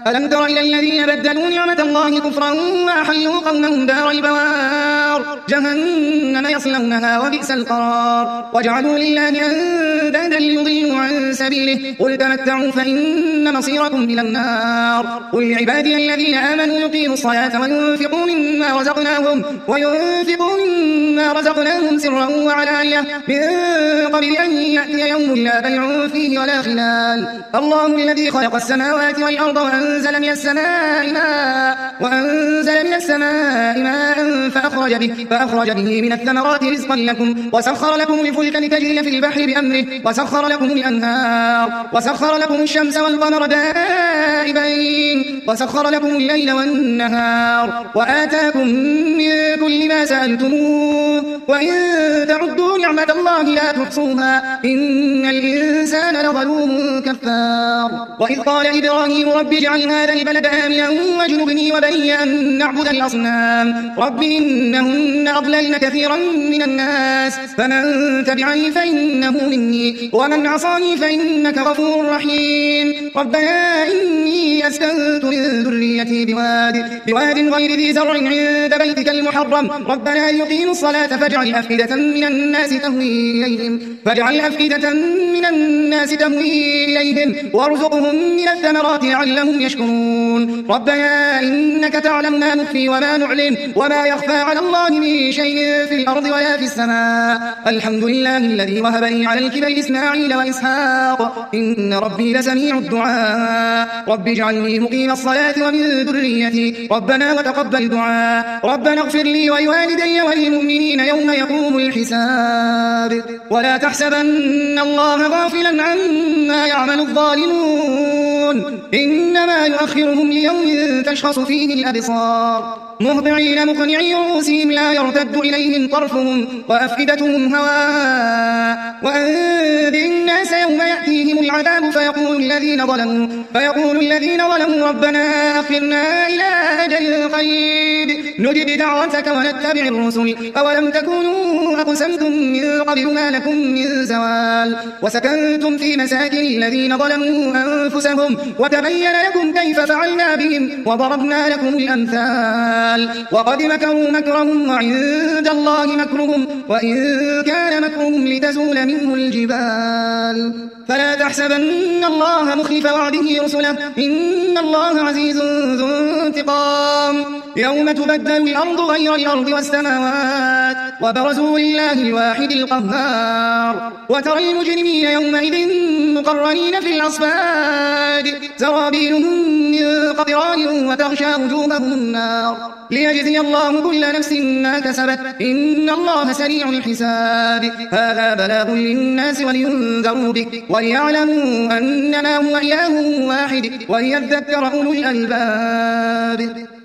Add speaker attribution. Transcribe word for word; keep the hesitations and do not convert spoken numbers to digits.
Speaker 1: ألم تر إلى الذين بدلوا نعمة الله كفرا وأحلوا قومهم دار البوار جهنم يصلونها وبئس القرار وجعلوا لله أندادا ليضلوا عن سبيله قل تمتعوا فإن مصيركم إلى النار قل لعبادي الذين آمنوا يقيموا الصلاة وينفقوا مما رزقناهم وينفقوا مما رزقناهم سرا وعلانية من قبل أن يأتي يوم لا بيع فيه ولا خلال الله الذي خلق السماوات والأرض وأنزل من السماء ماء وأنزل من السماء ماء فأخرج به فأخرج به من الثمرات رزقا لكم وسخر لكم الفلك لتجري في البحر بأمره وسخر لكم الأنهار وسخر لكم الشمس والقمر دائبين وسخر لكم الليل والنهار وآتاكم من كل ما سألتموه وإن تعدوا نعمة الله لا تحصوها إن الإنسان لظلوم كفار وإذ قال إبراهيم رب اجعل هذا البلد آمنا واجنبني وبني أن نعبد الأصنام رب إنهن أضللن كثيرا من الناس فمن تبعني فإنه مني ومن عصاني فإنك غفور رحيم ربنا إني أسكنت من ذريتي بواد بواد غير ذي زرع عند بيتك المحرم ربنا يقيموا الصلاة فاجعل أفئدة من الناس تهوي إليهم فاجعل أفئدة من الناس تهوي إليهم وارزقهم من الثمرات لعلهم يشكرون ربنا إنك تعلم ما نخفي وما نعلن وما يخفى على الله من شيء في الأرض ولا في السماء الحمد لله الذي وهب لي على الكبر إسماعيل وإسحاق إن ربي لسميع الدعاء رب اجعلني مقيم الصلاة ومن ذريتي ربنا وتقبل دعاء ربنا اغفر لي ولوالدي وللمؤمنين يوم يقوم الحساب ولا تحسبن الله غافلا عما يعمل الظالمون إنما يؤخرهم ليوم تشخص فيه الأبصار مهطعين مقنعي رؤوسهم لا يرتد إليهم طرفهم وأفئدتهم هواء وأنذر الناس يوم يأتيهم العذاب فيقول الذين ظلموا فيقول الذين ظلموا ربنا أخرنا إلى أجل قريب نجب دعوتك ونتبع الرسل أولم تكونوا أقسمتم من قبل ما لكم من زوال وسكنتم في مساكن الذين ظلموا أنفسهم وتبين لكم كيف فعلنا بهم وضربنا لكم الأمثال وقد مكروا مكرهم وعند الله مكرهم وإن كان مكرهم لتزول منه الجبال فلا تحسبن الله مخلف وعده رسله إن الله عزيز ذو انتقام يوم تبدل الأرض غير الأرض والسماوات وبرزوا لله الواحد القهار وترى المجرمين يومئذ مقرنين في الأصفاد سرابيلهم من قطران وتغشى وجوههم النار ليجزي الله كل نفس ما كسبت إن الله سريع الحساب هذا بلاغ للناس ولينذروا به وليعلموا أنما هو إله واحد وليذكر أولو الألباب